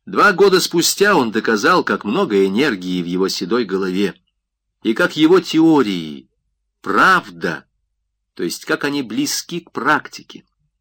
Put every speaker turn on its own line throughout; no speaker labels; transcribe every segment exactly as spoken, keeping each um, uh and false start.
Два года спустя он доказал, как много энергии в его седой голове, и как его теории правда, то есть как они близки к практике.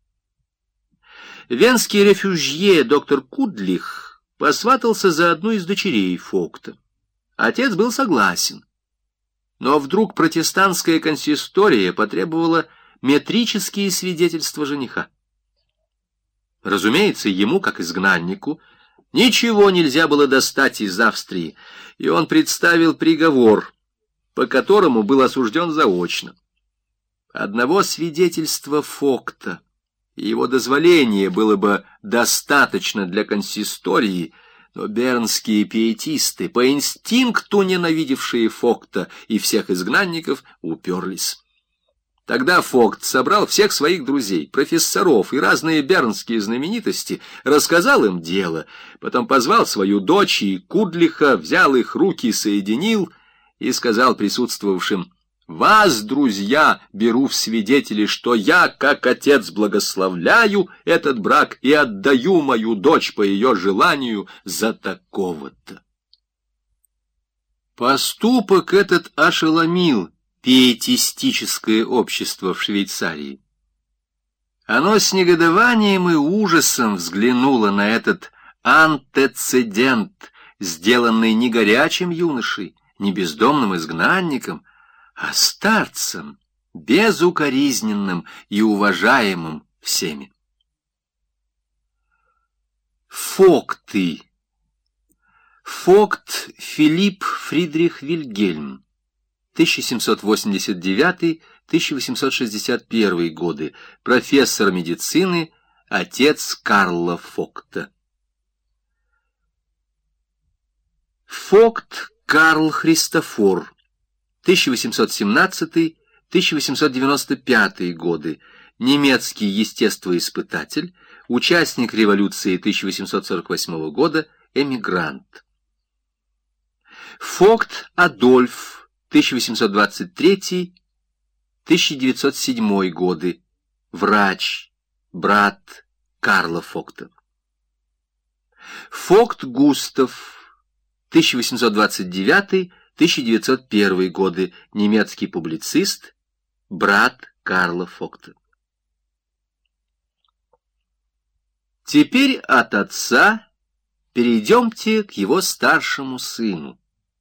Венский рефюжье доктор Кудлих посватался за одну из дочерей Фогта. Отец был согласен. Но вдруг протестантская консистория потребовала метрические свидетельства жениха. Разумеется, ему, как изгнаннику, ничего нельзя было достать из Австрии, и он представил приговор, по которому был осужден заочно. Одного свидетельства Фогта и его дозволения было бы достаточно для консистории, но бернские пиетисты, по инстинкту ненавидевшие Фогта и всех изгнанников, уперлись. Тогда Фогт собрал всех своих друзей, профессоров и разные бернские знаменитости, рассказал им дело, потом позвал свою дочь и Кудлиха, взял их руки, соединил и сказал присутствовавшим: «Вас, друзья, беру в свидетели, что я, как отец, благословляю этот брак и отдаю мою дочь по ее желанию за такого-то». Поступок этот ошеломил пиетистическое общество в Швейцарии. Оно с негодованием и ужасом взглянуло на этот антецедент, сделанный не горячим юношей, не бездомным изгнанником, а старцем, безукоризненным и уважаемым всеми. Фогты. Фогт Филипп Фридрих Вильгельм, тысяча семьсот восемьдесят девятый — тысяча восемьсот шестьдесят первый годы, профессор медицины, отец Карла Фогта. Фогт Карл Христофор, тысяча восемьсот семнадцатый — тысяча восемьсот девяносто пятый годы, немецкий естествоиспытатель, участник революции тысяча восемьсот сорок восьмого года, эмигрант. Фогт Адольф, тысяча восемьсот двадцать третий — тысяча девятьсот седьмой годы, врач, брат Карла Фогта. Фогт Густав, тысяча восемьсот двадцать девятый — тысяча девятьсот первый годы, немецкий публицист, брат Карла Фогта. Теперь от отца перейдемте к его старшему сыну.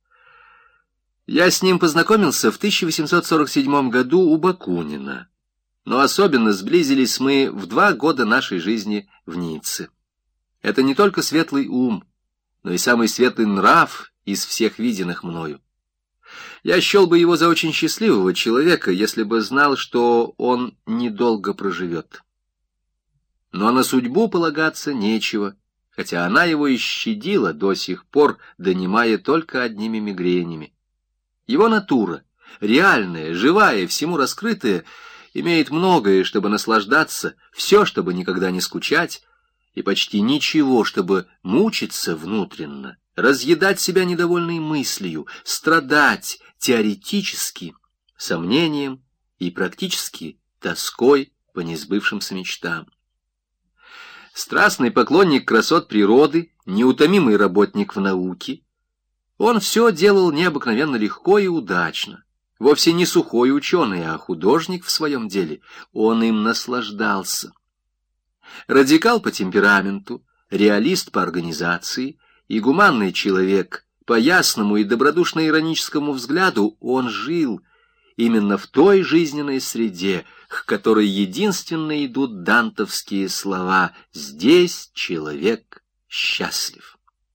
Я с ним познакомился в тысяча восемьсот сорок седьмом году у Бакунина, но особенно сблизились мы в два года нашей жизни в Ницце. Это не только светлый ум, но и самый светлый нрав из всех виденных мною. Я счел бы его за очень счастливого человека, если бы знал, что он недолго проживет. Но на судьбу полагаться нечего, хотя она его и щадила до сих пор, донимая только одними мигренями. Его натура, реальная, живая, всему раскрытая, имеет многое, чтобы наслаждаться, все, чтобы никогда не скучать, и почти ничего, чтобы мучиться внутренно, разъедать себя недовольной мыслью, страдать теоретически, сомнением и практически тоской по несбывшимся мечтам. Страстный поклонник красот природы, неутомимый работник в науке, он все делал необыкновенно легко и удачно. Вовсе не сухой ученый, а художник в своем деле. Он им наслаждался. Радикал по темпераменту, реалист по организации и гуманный человек по ясному и добродушно-ироническому взгляду, он жил именно в той жизненной среде, к которой единственно идут дантовские слова «здесь человек счастлив».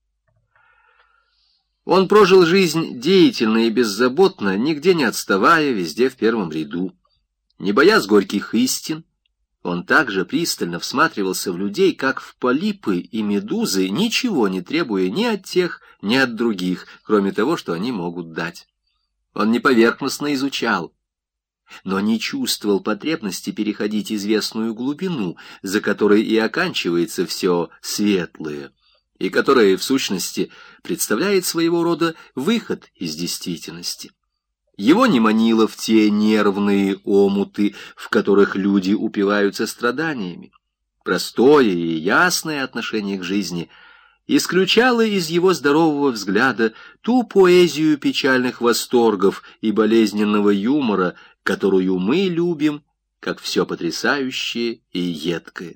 Он прожил жизнь деятельно и беззаботно, нигде не отставая, везде в первом ряду. Не боясь горьких истин, он также пристально всматривался в людей, как в полипы и медузы, ничего не требуя ни от тех, ни от других, кроме того, что они могут дать. Он не поверхностно изучал, но не чувствовал потребности переходить известную глубину, за которой и оканчивается все светлое, и которая, в сущности, представляет своего рода выход из действительности. Его не манило в те нервные омуты, в которых люди упиваются страданиями. Простое и ясное отношение к жизни исключала из его здорового взгляда ту поэзию печальных восторгов и болезненного юмора, которую мы любим, как все потрясающее и едкое.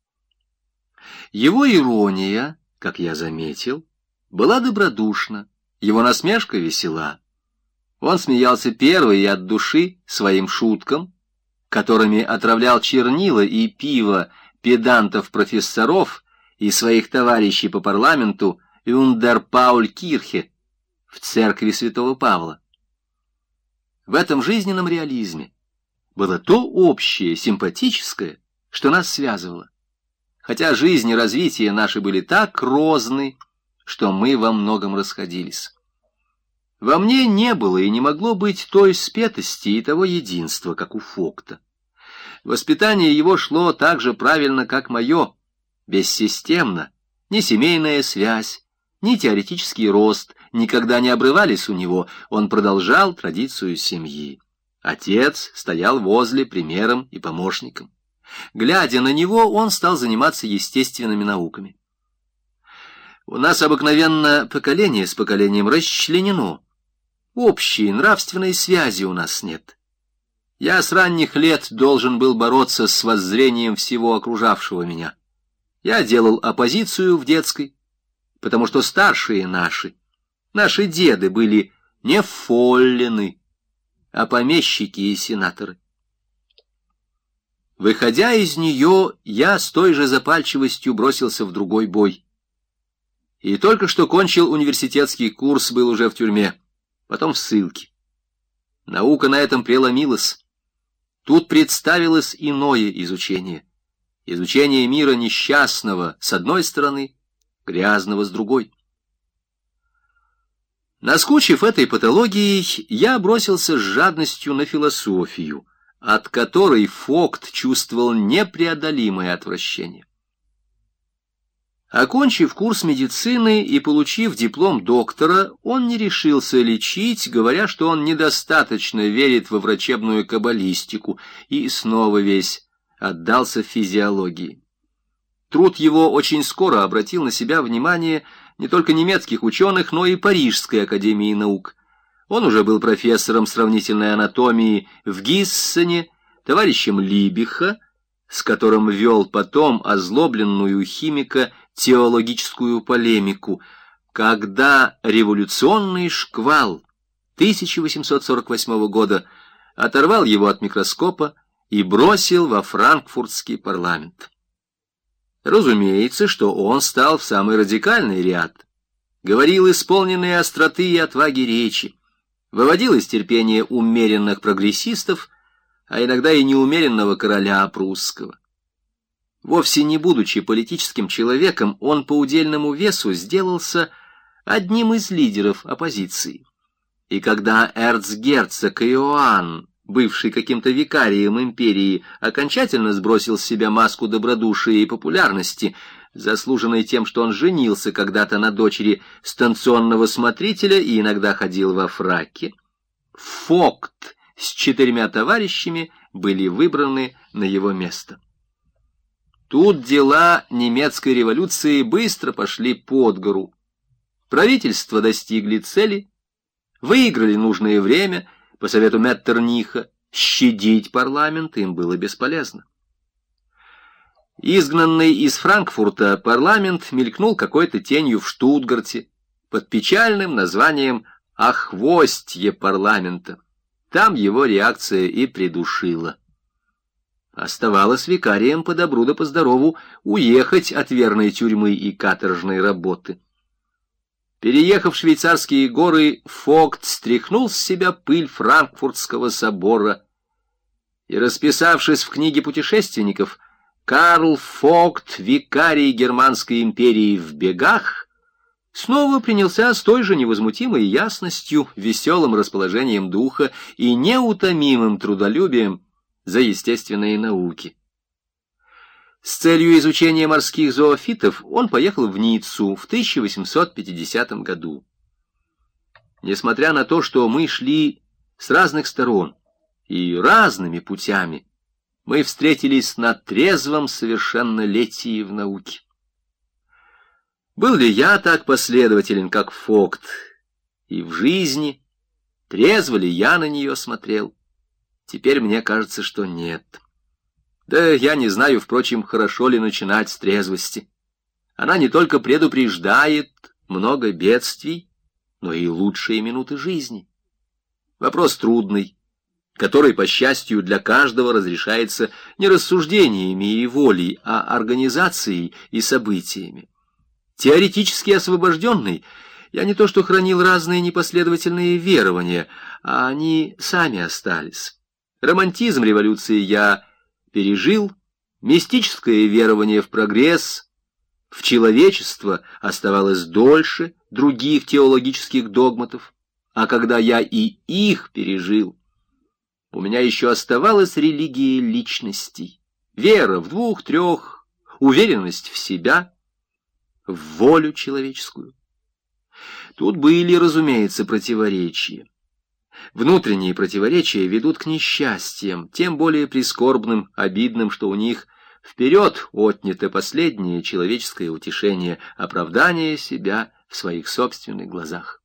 Его ирония, как я заметил, была добродушна, его насмешка весела. Он смеялся первый и от души своим шуткам, которыми отравлял чернила и пиво педантов-профессоров и своих товарищей по парламенту Юндер Пауль Кирхе в церкви святого Павла. В этом жизненном реализме было то общее, симпатическое, что нас связывало. Хотя жизнь и развитие наши были так розны, что мы во многом расходились. Во мне не было и не могло быть той спетости и того единства, как у Фокта. Воспитание его шло так же правильно, как мое, бессистемно. Ни семейная связь, ни теоретический рост никогда не обрывались у него, он продолжал традицию семьи. Отец стоял возле примером и помощником. Глядя на него, он стал заниматься естественными науками. У нас обыкновенно поколение с поколением расчленено. Общей нравственной связи у нас нет. Я с ранних лет должен был бороться с воззрением всего окружавшего меня. Я делал оппозицию в детской, потому что старшие наши, наши деды были не фоллены, а помещики и сенаторы. Выходя из нее, я с той же запальчивостью бросился в другой бой. И только что кончил университетский курс, был уже в тюрьме, потом в ссылке. Наука на этом преломилась. Тут представилось иное изучение. Изучение мира несчастного с одной стороны, грязного с другой. Наскучив этой патологией, я бросился с жадностью на философию, от которой Фокт чувствовал непреодолимое отвращение. Окончив курс медицины и получив диплом доктора, он не решился лечить, говоря, что он недостаточно верит во врачебную каббалистику, и снова весь отдался физиологии. Труд его очень скоро обратил на себя внимание не только немецких ученых, но и Парижской академии наук. Он уже был профессором сравнительной анатомии в Гиссене, товарищем Либиха, с которым вел потом озлобленную химика теологическую полемику, когда революционный шквал тысяча восемьсот сорок восьмого года оторвал его от микроскопа и бросил во франкфуртский парламент. Разумеется, что он стал в самый радикальный ряд, говорил исполненные остроты и отваги речи, выводил из терпения умеренных прогрессистов, а иногда и неумеренного короля прусского. Вовсе не будучи политическим человеком, он по удельному весу сделался одним из лидеров оппозиции. И когда эрцгерцог Иоанн, бывший каким-то викарием империи, окончательно сбросил с себя маску добродушия и популярности, заслуженной тем, что он женился когда-то на дочери станционного смотрителя и иногда ходил во фраке, Фокт с четырьмя товарищами были выбраны на его место. Тут дела немецкой революции быстро пошли под гору. Правительства достигли цели, выиграли нужное время, по совету Меттерниха, щадить парламент им было бесполезно. Изгнанный из Франкфурта парламент мелькнул какой-то тенью в Штутгарте под печальным названием «Охвостье парламента». Там его реакция и придушила. Оставалось викарием по добру да по здорову уехать от верной тюрьмы и каторжной работы. Переехав в швейцарские горы, Фокт стряхнул с себя пыль Франкфуртского собора и, расписавшись в книге путешественников «Карл Фокт, викарий Германской империи в бегах», снова принялся с той же невозмутимой ясностью, веселым расположением духа и неутомимым трудолюбием за естественные науки. С целью изучения морских зоофитов он поехал в Ниццу в тысяча восемьсот пятидесятом году. Несмотря на то, что мы шли с разных сторон и разными путями, мы встретились на трезвом совершеннолетии в науке. Был ли я так последователен, как Фогт, и в жизни, трезво ли я на нее смотрел? Теперь мне кажется, что нет. Да я не знаю, впрочем, хорошо ли начинать с трезвости. Она не только предупреждает много бедствий, но и лучшие минуты жизни. Вопрос трудный, который, по счастью, для каждого разрешается не рассуждениями и волей, а организацией и событиями. Теоретически освобожденный, я не то что хранил разные непоследовательные верования, а они сами остались. Романтизм революции я пережил, мистическое верование в прогресс, в человечество оставалось дольше других теологических догматов, а когда я и их пережил, у меня еще оставалась религия личностей, вера в двух-трех, уверенность в себя, в волю человеческую. Тут были, разумеется, противоречия. Внутренние противоречия ведут к несчастьям, тем более прискорбным, обидным, что у них вперед отнято последнее человеческое утешение, оправдание себя в своих собственных глазах.